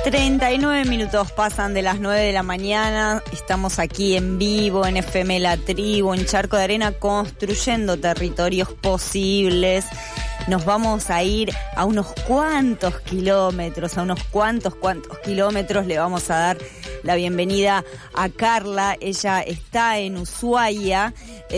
39 minutos pasan de las 9 de la mañana, estamos aquí en vivo en FM La Tribu, en Charco de Arena, construyendo territorios posibles. Nos vamos a ir a unos cuantos kilómetros, le vamos a dar la bienvenida a Carla. Ella está en Ushuaia,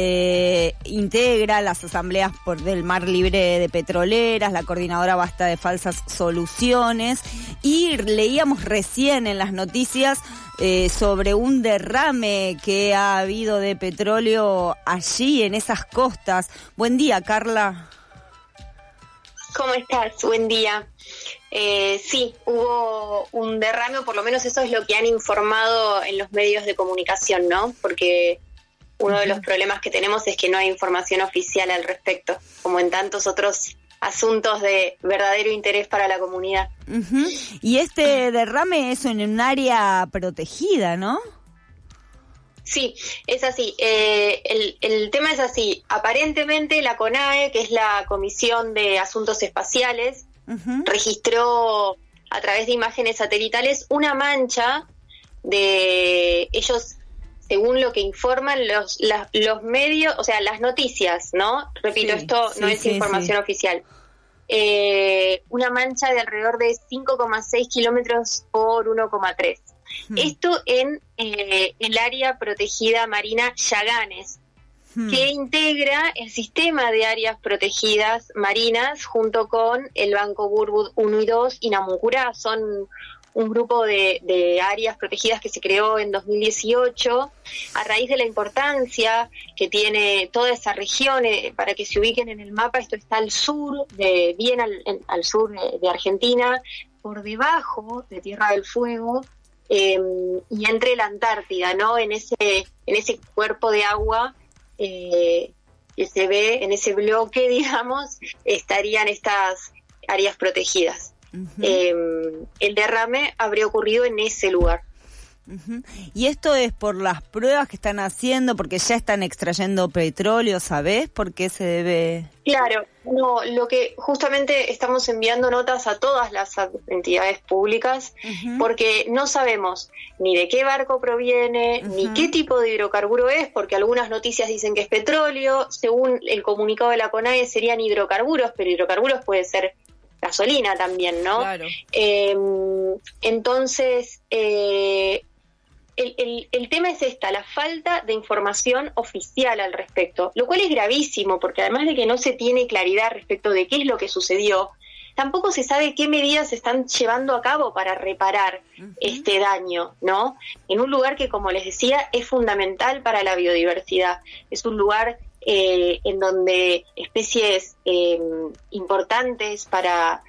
integra las asambleas del Mar Libre de Petroleras, la coordinadora Basta de Falsas Soluciones, y leíamos recién en las noticias sobre un derrame que ha habido de petróleo allí en esas costas. Buen día, Carla. ¿Cómo estás? Buen día. Sí, hubo un derrame, o por lo menos eso es lo que han informado en los medios de comunicación, ¿no? Porque uno de los problemas que tenemos es que no hay información oficial al respecto, como en tantos otros asuntos de verdadero interés para la comunidad. Y este derrame es en un área protegida, ¿no? Sí, es así. El tema es así. Aparentemente la CONAE, que es la Comisión de Asuntos Espaciales, registró a través de imágenes satelitales una mancha de ellos, según lo que informan los medios, o sea, las noticias, ¿no? Repito, esto no es información oficial. Una mancha de alrededor de 5,6 kilómetros por 1,3. Esto en el área protegida marina Yaganes, que integra el sistema de áreas protegidas marinas junto con el Banco Burbud 1 y 2 y Namuncurá. Son un grupo de áreas protegidas que se creó en 2018 a raíz de la importancia que tiene toda esa región. Para que se ubiquen en el mapa, esto está al sur, bien al sur de Argentina, por debajo de Tierra del Fuego, y entre la Antártida, ¿no? En ese cuerpo de agua que se ve, en ese bloque, digamos, estarían estas áreas protegidas. El derrame habría ocurrido en ese lugar. Y esto es por las pruebas que están haciendo, porque ya están extrayendo petróleo, ¿sabés por qué se debe? Claro, no, lo que justamente estamos enviando notas a todas las entidades públicas, porque no sabemos ni de qué barco proviene, ni qué tipo de hidrocarburo es, porque algunas noticias dicen que es petróleo, según el comunicado de la CONAE serían hidrocarburos, pero hidrocarburos puede ser gasolina también, ¿no? Claro. Entonces, el tema es la falta de información oficial al respecto, lo cual es gravísimo, porque además de que no se tiene claridad respecto de qué es lo que sucedió, tampoco se sabe qué medidas se están llevando a cabo para reparar este daño, ¿no? En un lugar que, como les decía, es fundamental para la biodiversidad, es un lugar en donde especies importantes para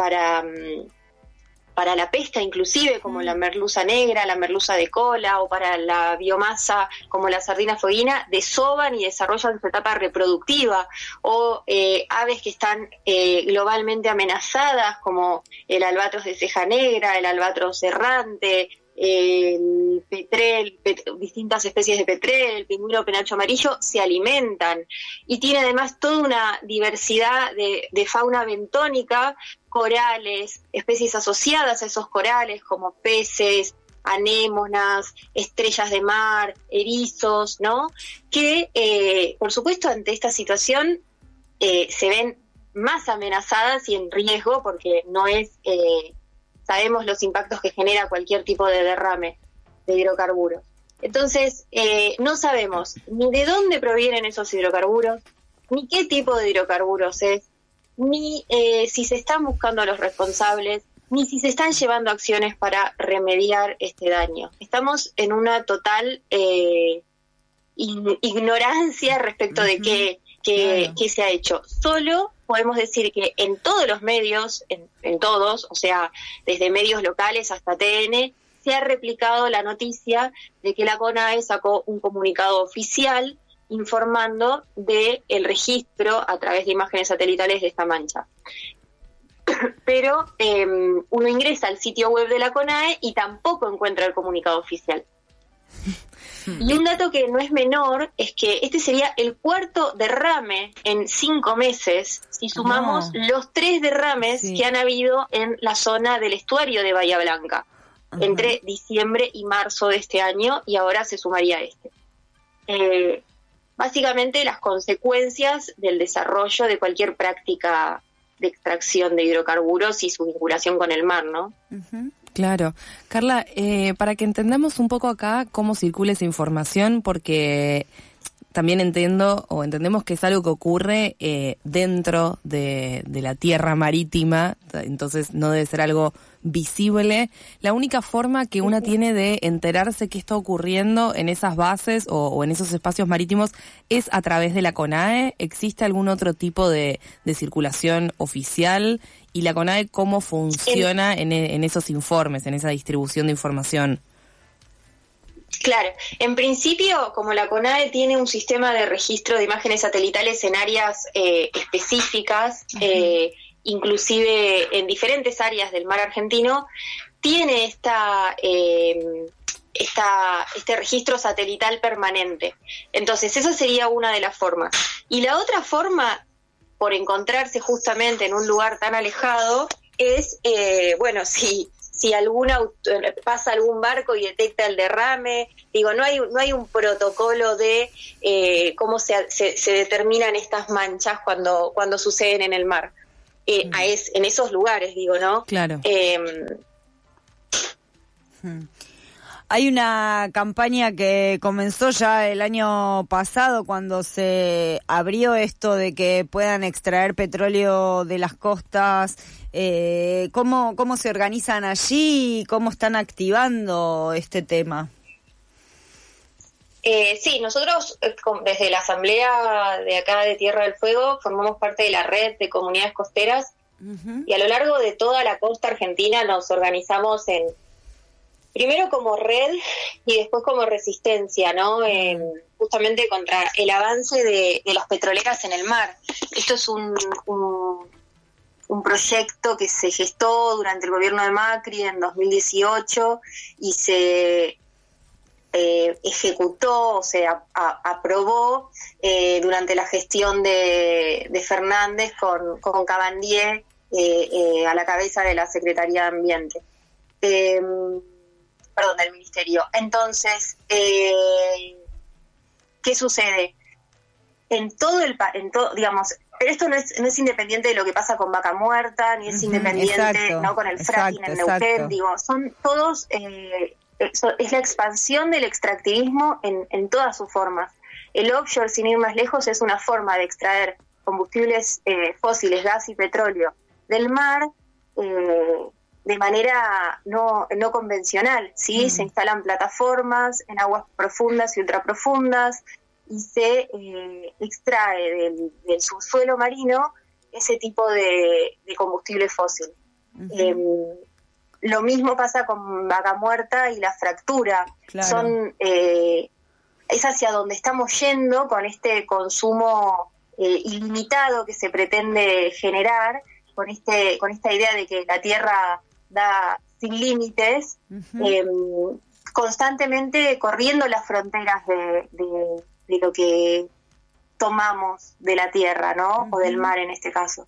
la pesca inclusive, como la merluza negra, la merluza de cola, o para la biomasa como la sardina fueguina, desovan y desarrollan su etapa reproductiva, o aves que están globalmente amenazadas, como el albatros de ceja negra, el albatros errante, el petrel, distintas especies de petrel, el pingüino penacho amarillo, se alimentan, y tiene además toda una diversidad de fauna bentónica, corales, especies asociadas a esos corales como peces, anémonas, estrellas de mar, erizos, ¿no? Que, por supuesto, ante esta situación se ven más amenazadas y en riesgo, porque no es... sabemos los impactos que genera cualquier tipo de derrame de hidrocarburos. Entonces, no sabemos ni de dónde provienen esos hidrocarburos, ni qué tipo de hidrocarburos es, ni si se están buscando a los responsables, ni si se están llevando acciones para remediar este daño. Estamos en una total ignorancia respecto de qué se ha hecho. Solo podemos decir que en todos los medios, en todos, o sea, desde medios locales hasta TN, se ha replicado la noticia de que la CONAE sacó un comunicado oficial informando de el registro a través de imágenes satelitales de esta mancha. Pero uno ingresa al sitio web de la CONAE y tampoco encuentra el comunicado oficial. Y un dato que no es menor es que este sería el cuarto derrame en 5 meses, si sumamos los 3 derrames que han habido en la zona del estuario de Bahía Blanca. entre diciembre y marzo de este año, y ahora se sumaría básicamente las consecuencias del desarrollo de cualquier práctica de extracción de hidrocarburos y su vinculación con el mar, ¿no? Claro. Carla, para que entendamos un poco acá cómo circula esa información, porque también entendemos que es algo que ocurre dentro de la tierra marítima, entonces no debe ser algo visible. La única forma que una tiene de enterarse qué está ocurriendo en esas bases o en esos espacios marítimos es a través de la CONAE. ¿Existe algún otro tipo de circulación oficial? ¿Y la CONAE cómo funciona en esos informes, en esa distribución de información? Claro, en principio, como la CONAE tiene un sistema de registro de imágenes satelitales en áreas específicas, inclusive en diferentes áreas del mar argentino, tiene este registro satelital permanente. Entonces, esa sería una de las formas. Y la otra forma, por encontrarse justamente en un lugar tan alejado, es, si pasa algún barco y detecta el derrame, no hay un protocolo de cómo se determinan estas manchas cuando suceden en el mar. En esos lugares, ¿no? Claro. Hay una campaña que comenzó ya el año pasado cuando se abrió esto de que puedan extraer petróleo de las costas. ¿Cómo se organizan allí y cómo están activando este tema? Sí, nosotros desde la Asamblea de acá de Tierra del Fuego formamos parte de la red de comunidades costeras y a lo largo de toda la costa argentina nos organizamos primero como red y después como resistencia, ¿no? Justamente contra el avance de las petroleras en el mar. Esto es un proyecto que se gestó durante el gobierno de Macri en 2018 y se ejecutó, o sea, aprobó durante la gestión de Fernández con Cabandier a la cabeza de la Secretaría de Ambiente. Del Ministerio. Entonces, ¿qué sucede? Digamos, esto no es independiente de lo que pasa con Vaca Muerta, ni es independiente ¿no? con el fracking en Neuquén, son todos, es la expansión del extractivismo en todas sus formas. El offshore, sin ir más lejos, es una forma de extraer combustibles fósiles, gas y petróleo del mar, de manera no convencional, ¿sí? Se instalan plataformas en aguas profundas y ultraprofundas y se extrae del subsuelo marino ese tipo de combustible fósil. Lo mismo pasa con Vaca Muerta y la fractura. Claro. Es hacia donde estamos yendo con este consumo ilimitado que se pretende generar, con esta idea de que la Tierra da sin límites, constantemente corriendo las fronteras de lo que tomamos de la Tierra, ¿no? O del mar en este caso.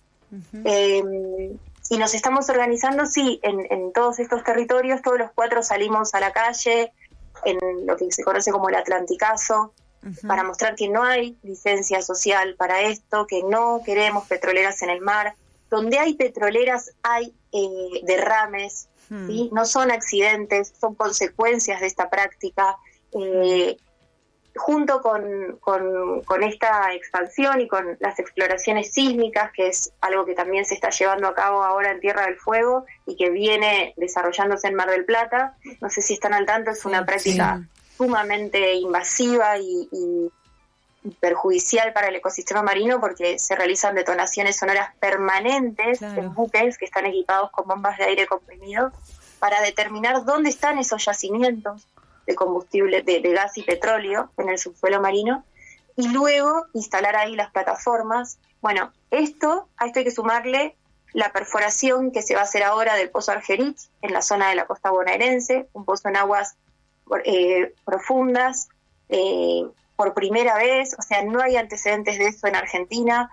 Y nos estamos organizando, sí, en todos estos territorios, todos los 4 salimos a la calle, en lo que se conoce como el Atlanticazo, para mostrar que no hay licencia social para esto, que no queremos petroleras en el mar. Donde hay petroleras hay derrames, ¿sí? No son accidentes, son consecuencias de esta práctica. Junto con esta expansión y con las exploraciones sísmicas, que es algo que también se está llevando a cabo ahora en Tierra del Fuego y que viene desarrollándose en Mar del Plata, no sé si están al tanto, es una práctica sumamente invasiva y perjudicial para el ecosistema marino porque se realizan detonaciones sonoras permanentes en buques que están equipados con bombas de aire comprimido para determinar dónde están esos yacimientos de combustible, de gas y petróleo en el subsuelo marino y luego instalar ahí las plataformas. Bueno, a esto hay que sumarle la perforación que se va a hacer ahora del Pozo Argerich en la zona de la costa bonaerense, un pozo en aguas profundas, por primera vez, o sea, no hay antecedentes de eso en Argentina,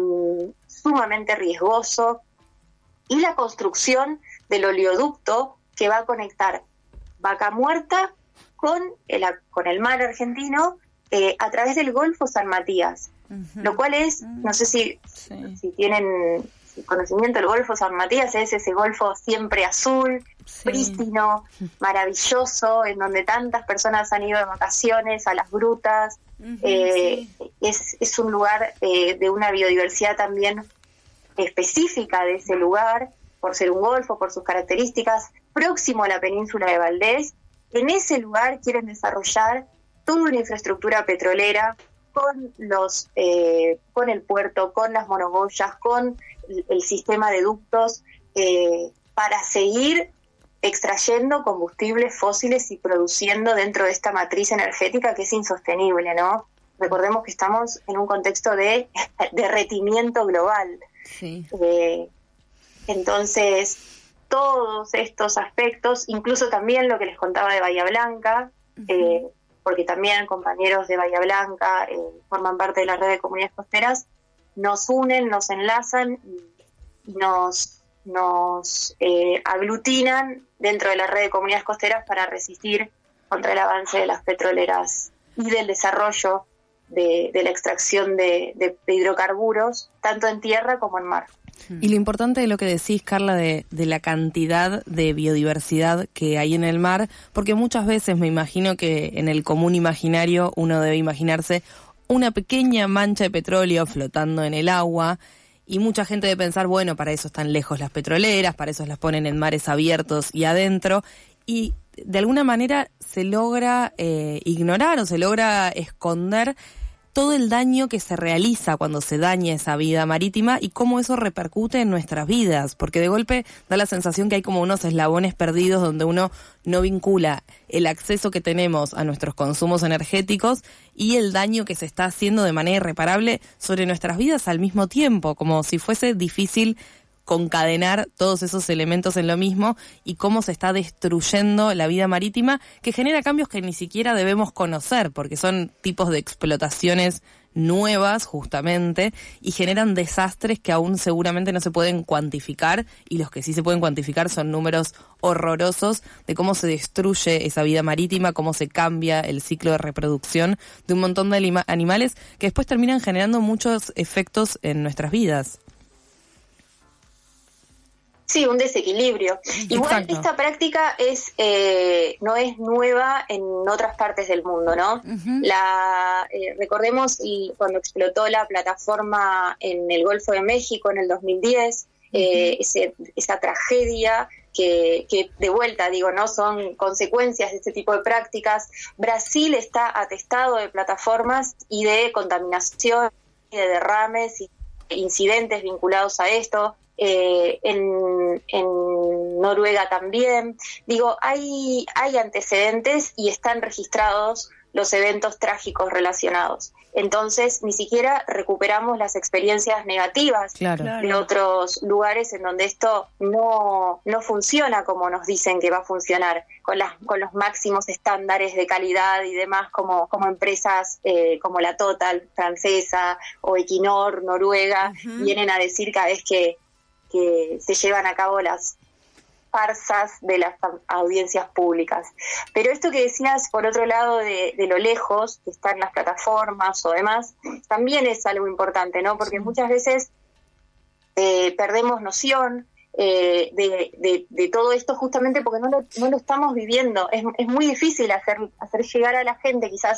sumamente riesgoso, y la construcción del oleoducto que va a conectar Vaca Muerta con el mar argentino a través del Golfo San Matías, lo cual es, no sé si tienen conocimiento, el Golfo San Matías es ese golfo siempre azul, prístino, maravilloso, en donde tantas personas han ido de vacaciones a las grutas. Es un lugar de una biodiversidad también específica de ese lugar, por ser un golfo, por sus características, próximo a la península de Valdés. En ese lugar quieren desarrollar toda una infraestructura petrolera con el puerto, con las monoboyas, con el sistema de ductos, para seguir extrayendo combustibles fósiles y produciendo dentro de esta matriz energética que es insostenible, ¿no? Recordemos que estamos en un contexto de derretimiento global. Sí. Entonces, todos estos aspectos, incluso también lo que les contaba de Bahía Blanca, porque también compañeros de Bahía Blanca forman parte de la red de comunidades costeras, nos unen, nos enlazan y nos aglutinan dentro de la red de comunidades costeras para resistir contra el avance de las petroleras y del desarrollo de la extracción de hidrocarburos, tanto en tierra como en mar. Y lo importante de lo que decís, Carla, de la cantidad de biodiversidad que hay en el mar, porque muchas veces me imagino que en el común imaginario uno debe imaginarse una pequeña mancha de petróleo flotando en el agua, y mucha gente debe pensar, bueno, para eso están lejos las petroleras, para eso las ponen en mares abiertos y adentro, y de alguna manera se logra ignorar o se logra esconder todo el daño que se realiza cuando se daña esa vida marítima y cómo eso repercute en nuestras vidas, porque de golpe da la sensación que hay como unos eslabones perdidos donde uno no vincula el acceso que tenemos a nuestros consumos energéticos y el daño que se está haciendo de manera irreparable sobre nuestras vidas al mismo tiempo, como si fuese difícil concadenar todos esos elementos en lo mismo y cómo se está destruyendo la vida marítima, que genera cambios que ni siquiera debemos conocer, porque son tipos de explotaciones nuevas justamente y generan desastres que aún seguramente no se pueden cuantificar, y los que sí se pueden cuantificar son números horrorosos de cómo se destruye esa vida marítima, cómo se cambia el ciclo de reproducción de un montón de animales que después terminan generando muchos efectos en nuestras vidas. Sí, un desequilibrio. Igual esta práctica no es nueva en otras partes del mundo, ¿no? Recordemos cuando explotó la plataforma en el Golfo de México en el 2010, esa tragedia que de vuelta, digo, no son consecuencias de este tipo de prácticas. Brasil está atestado de plataformas y de contaminación y de derrames y incidentes vinculados a esto. En Noruega también. Digo, hay antecedentes y están registrados los eventos trágicos relacionados. Entonces, ni siquiera recuperamos las experiencias negativas de otros lugares en donde esto no funciona como nos dicen que va a funcionar, con los máximos estándares de calidad y demás, como empresas como la Total francesa o Equinor noruega vienen a decir cada vez que se llevan a cabo las farsas de las audiencias públicas. Pero esto que decías, por otro lado, de lo lejos, que están las plataformas o demás, también es algo importante, ¿no? Porque muchas veces perdemos noción de todo esto justamente porque no lo estamos viviendo. Es muy difícil hacer llegar a la gente quizás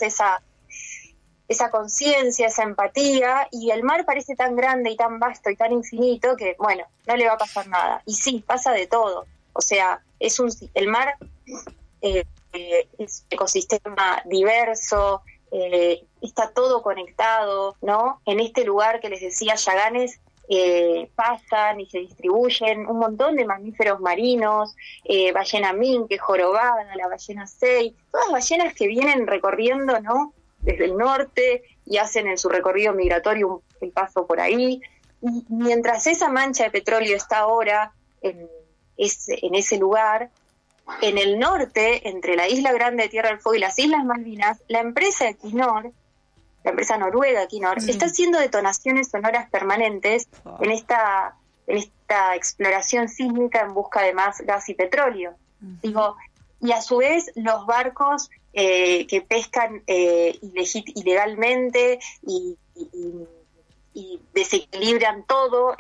esa conciencia, esa empatía, y el mar parece tan grande y tan vasto y tan infinito que, bueno, no le va a pasar nada. Y sí, pasa de todo. O sea, el mar es un ecosistema diverso, está todo conectado, ¿no? En este lugar que les decía, Yaganes, pasan y se distribuyen un montón de mamíferos marinos, ballena minke, jorobada, la ballena sei, todas ballenas que vienen recorriendo, ¿no?, desde el norte y hacen en su recorrido migratorio el paso por ahí. Y mientras esa mancha de petróleo está ahora en ese lugar, en el norte, entre la isla Grande de Tierra del Fuego y las Islas Malvinas, la empresa Equinor, la empresa noruega Equinor, está haciendo detonaciones sonoras permanentes en esta exploración sísmica en busca de más gas y petróleo. Digo, y a su vez los barcos que pescan ilegalmente y desequilibran todo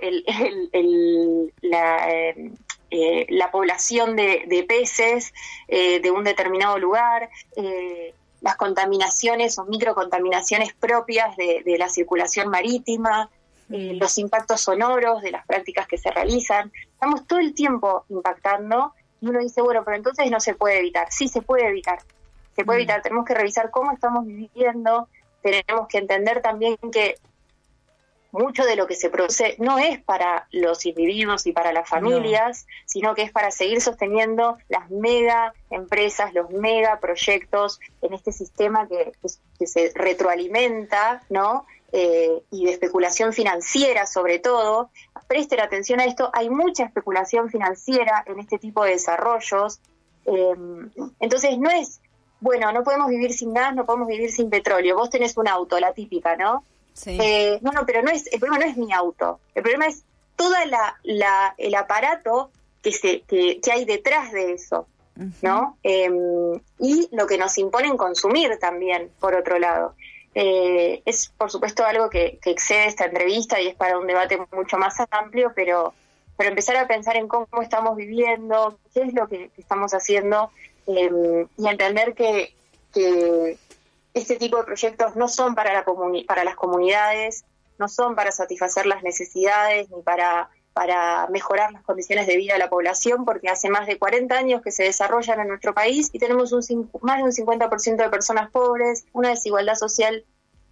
la población de peces de un determinado lugar, las contaminaciones o microcontaminaciones propias de la circulación marítima, los impactos sonoros de las prácticas que se realizan. Estamos todo el tiempo impactando y uno dice, bueno, pero entonces no se puede evitar. Sí, se puede evitar. Se puede evitar. Tenemos que revisar cómo estamos viviendo, tenemos que entender también que mucho de lo que se produce no es para los individuos y para las familias, sino que es para seguir sosteniendo las mega empresas, los mega proyectos en este sistema que se retroalimenta, ¿no? Y de especulación financiera sobre todo. Presten atención a esto, hay mucha especulación financiera en este tipo de desarrollos. Entonces no es, bueno, no podemos vivir sin gas, no podemos vivir sin petróleo. Vos tenés un auto, la típica, ¿no? Sí. Pero el problema no es mi auto, el problema es todo el aparato que hay detrás de eso, ¿no? Y lo que nos imponen consumir también, por otro lado. Es, por supuesto, algo que excede esta entrevista y es para un debate mucho más amplio, pero empezar a pensar en cómo estamos viviendo, qué es lo que estamos haciendo, y entender que este tipo de proyectos no son para las comunidades, no son para satisfacer las necesidades ni para mejorar las condiciones de vida de la población, porque hace más de 40 años que se desarrollan en nuestro país y tenemos más de un 50% de personas pobres, una desigualdad social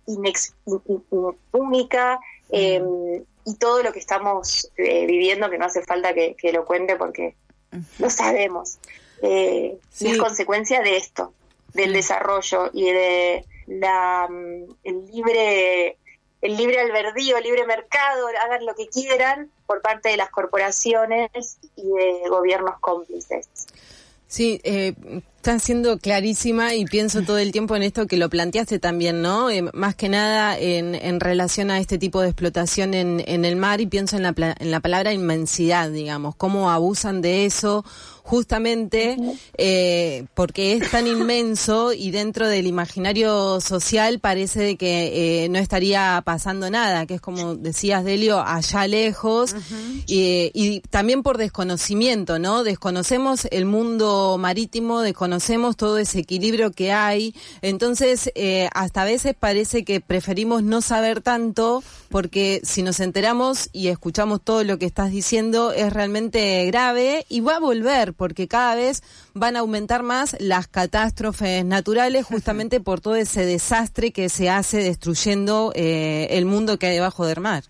única, y todo lo que estamos viviendo, que no hace falta que lo cuente porque lo sabemos. Y es consecuencia de esto, del desarrollo y de el libre albedrío, el libre mercado, hagan lo que quieran por parte de las corporaciones y de gobiernos cómplices. Sí, está siendo clarísima y pienso todo el tiempo en esto que lo planteaste también, ¿no? Más que nada en relación a este tipo de explotación en el mar, y pienso en la palabra inmensidad, digamos, cómo abusan de eso justamente porque es tan inmenso y dentro del imaginario social parece de que no estaría pasando nada, que es como decías, Delio, allá lejos, y también por desconocimiento, ¿no? Desconocemos el mundo marítimo, desconocemos todo ese equilibrio que hay, entonces hasta a veces parece que preferimos no saber tanto, porque si nos enteramos y escuchamos todo lo que estás diciendo es realmente grave y va a volver, porque cada vez van a aumentar más las catástrofes naturales justamente por todo ese desastre que se hace destruyendo el mundo que hay debajo del mar.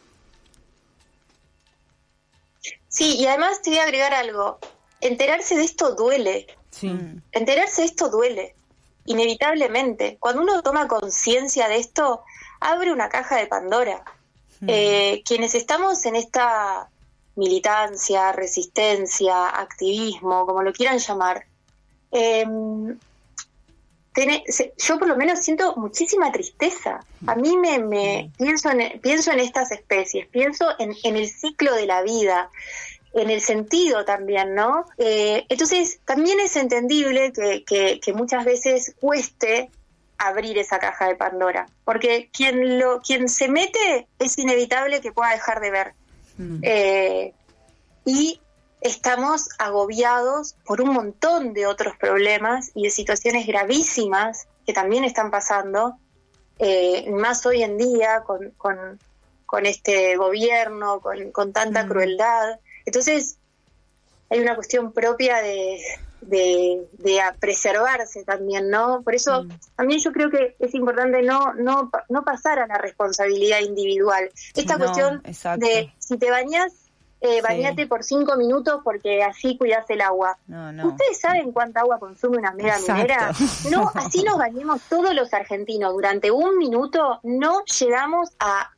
Sí, y además te voy a agregar algo. Enterarse de esto duele. Sí. Enterarse de esto duele, inevitablemente. Cuando uno toma conciencia de esto, abre una caja de Pandora. Quienes estamos en esta militancia, resistencia, activismo, como lo quieran llamar, yo por lo menos siento muchísima tristeza. A mí me pienso en estas especies, pienso en el ciclo de la vida, en el sentido también, ¿no? Entonces también es entendible que muchas veces cueste abrir esa caja de Pandora, porque quien se mete es inevitable que pueda dejar de ver. Y estamos agobiados por un montón de otros problemas y de situaciones gravísimas que también están pasando, más hoy en día con este gobierno, con tanta crueldad. Entonces hay una cuestión propia de preservarse también, ¿no? Por eso también yo creo que es importante no pasar a la responsabilidad individual. Esta cuestión de si te bañás, bañate por 5 minutos porque así cuidás el agua. No. ¿Ustedes saben cuánta agua consume una mega minera? No, así nos bañemos todos los argentinos. Durante 1 minuto no llegamos a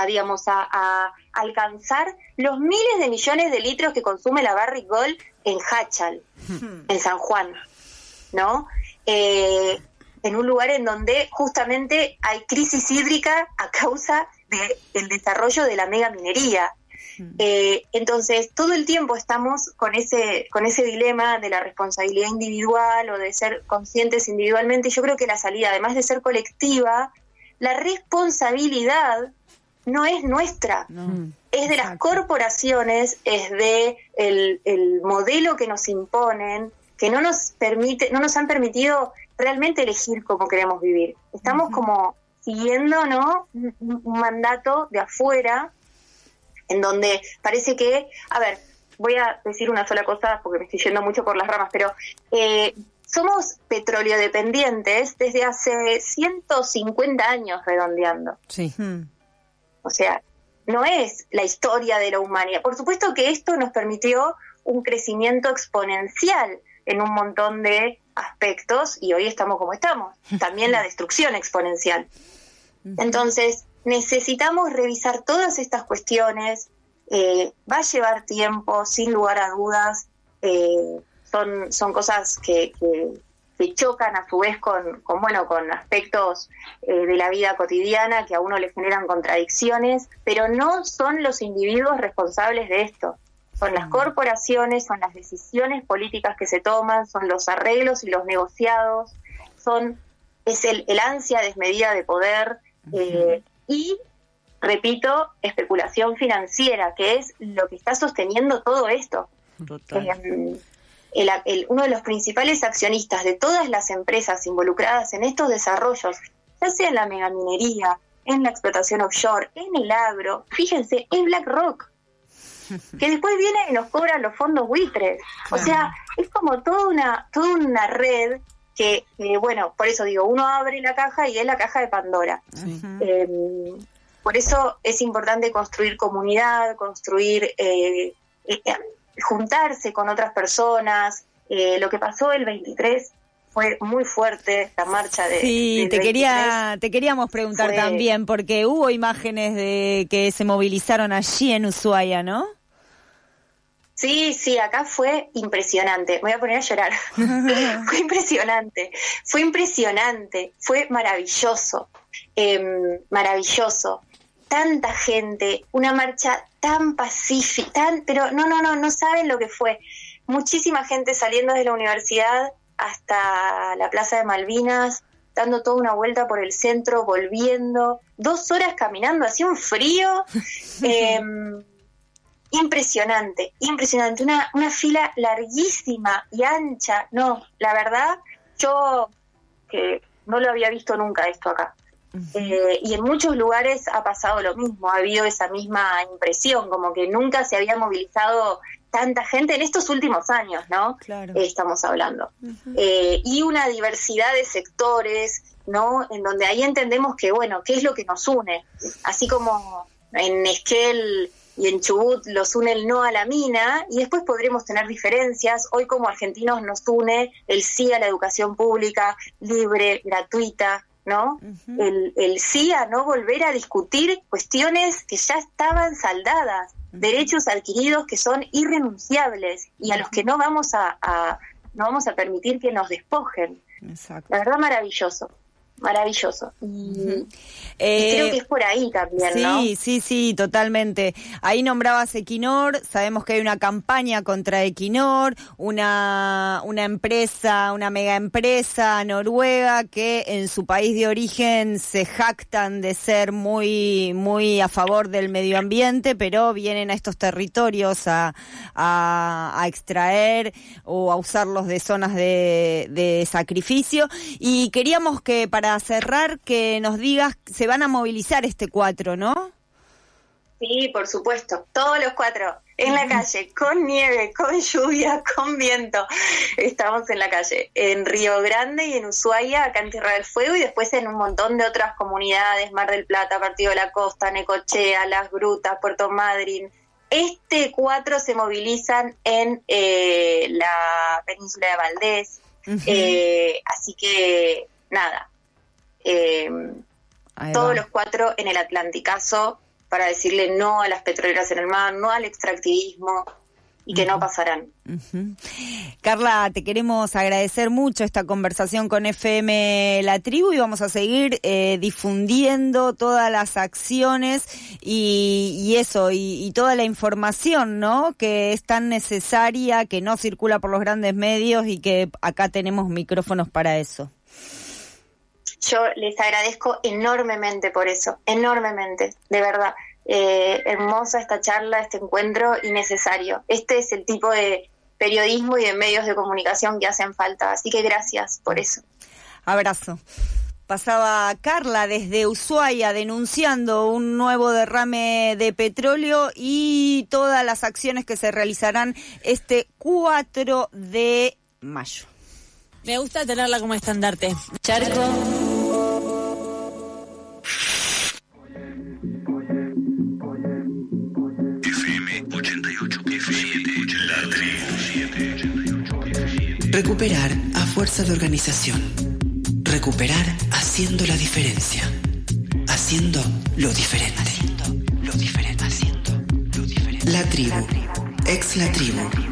alcanzar los miles de millones de litros que consume la Barrick Gold en Hachal, en San Juan, ¿no? En un lugar en donde justamente hay crisis hídrica a causa del desarrollo de la mega minería. Entonces, todo el tiempo estamos con ese dilema de la responsabilidad individual o de ser conscientes individualmente. Yo creo que la salida, además de ser colectiva, la responsabilidad no es nuestra, es de las corporaciones, es de el modelo que nos imponen, que no nos han permitido realmente elegir cómo queremos vivir. Estamos como siguiendo, ¿no?, un mandato de afuera, en donde parece que, a ver, voy a decir una sola cosa porque me estoy yendo mucho por las ramas, pero somos petróleo dependientes desde hace 150 años redondeando. Sí. O sea, no es la historia de la humanidad. Por supuesto que esto nos permitió un crecimiento exponencial en un montón de aspectos y hoy estamos como estamos. También la destrucción exponencial. Entonces, necesitamos revisar todas estas cuestiones. Va a llevar tiempo, sin lugar a dudas. Son cosas que chocan a su vez con aspectos de la vida cotidiana que a uno le generan contradicciones, pero no son los individuos responsables de esto. Son las corporaciones, son las decisiones políticas que se toman, son los arreglos y los negociados, es el ansia desmedida de poder y, repito, especulación financiera, que es lo que está sosteniendo todo esto. Uno de los principales accionistas de todas las empresas involucradas en estos desarrollos, ya sea en la megaminería, en la explotación offshore, en el agro, fíjense, es BlackRock, que después viene y nos cobran los fondos buitres. O sea, es como toda una red que, bueno, por eso digo, uno abre la caja y es la caja de Pandora. Por eso es importante construir comunidad, juntarse con otras personas. Lo que pasó el 23 fue muy fuerte, la marcha de... Sí, te queríamos preguntar también, porque hubo imágenes de que se movilizaron allí en Ushuaia, ¿no? Sí, acá fue impresionante. Me voy a poner a llorar. Fue impresionante, fue maravilloso, maravilloso. Tanta gente, una marcha tan pacífica, pero no saben lo que fue. Muchísima gente saliendo de la universidad hasta la Plaza de Malvinas, dando toda una vuelta por el centro, volviendo, 2 horas caminando, hacía un frío. Impresionante, una fila larguísima y ancha. No, la verdad, yo que no lo había visto nunca esto acá. Y en muchos lugares ha pasado lo mismo, ha habido esa misma impresión, como que nunca se había movilizado tanta gente en estos últimos años, ¿no? Claro. Estamos hablando. Y una diversidad de sectores, ¿no? En donde ahí entendemos que, bueno, ¿qué es lo que nos une? Así como en Esquel y en Chubut los une el no a la mina, y después podremos tener diferencias. Hoy como argentinos nos une el sí a la educación pública, libre, gratuita, ¿no? El sí a no volver a discutir cuestiones que ya estaban saldadas, derechos adquiridos que son irrenunciables y a los que no vamos a permitir que nos despojen. Exacto. La verdad, maravilloso. Y creo que es por ahí también, ¿no? Sí, totalmente. Ahí nombrabas Equinor, sabemos que hay una campaña contra Equinor, una empresa, una mega empresa noruega que en su país de origen se jactan de ser muy, muy a favor del medio ambiente, pero vienen a estos territorios a extraer o a usarlos de zonas de sacrificio. Y queríamos que para cerrar, que nos digas, se van a movilizar este 4, ¿no? Sí, por supuesto, todos los 4 en la calle, con nieve, con lluvia, con viento. Estamos en la calle, en Río Grande y en Ushuaia, acá en Tierra del Fuego, y después en un montón de otras comunidades, Mar del Plata, Partido de la Costa, Necochea, Las Grutas, Puerto Madryn. Este 4 se movilizan en la península de Valdés, así que nada. Todos los 4 en el Atlanticazo para decirle no a las petroleras en el mar, no al extractivismo y que no pasarán. Carla, te queremos agradecer mucho esta conversación con FM La Tribu y vamos a seguir difundiendo todas las acciones y eso, y toda la información, ¿no?, que es tan necesaria, que no circula por los grandes medios y que acá tenemos micrófonos para eso. Yo les agradezco enormemente por eso, enormemente, de verdad. Hermosa esta charla, este encuentro y necesario. Este es el tipo de periodismo y de medios de comunicación que hacen falta, así que gracias por eso. Abrazo. Pasaba Carla desde Ushuaia denunciando un nuevo derrame de petróleo y todas las acciones que se realizarán este 4 de mayo. Me gusta tenerla como estandarte. Charco. FM 88.7, La Tribu. Recuperar a fuerza de organización. Recuperar haciendo la diferencia. Haciendo lo diferente. La Tribu. Ex La Tribu.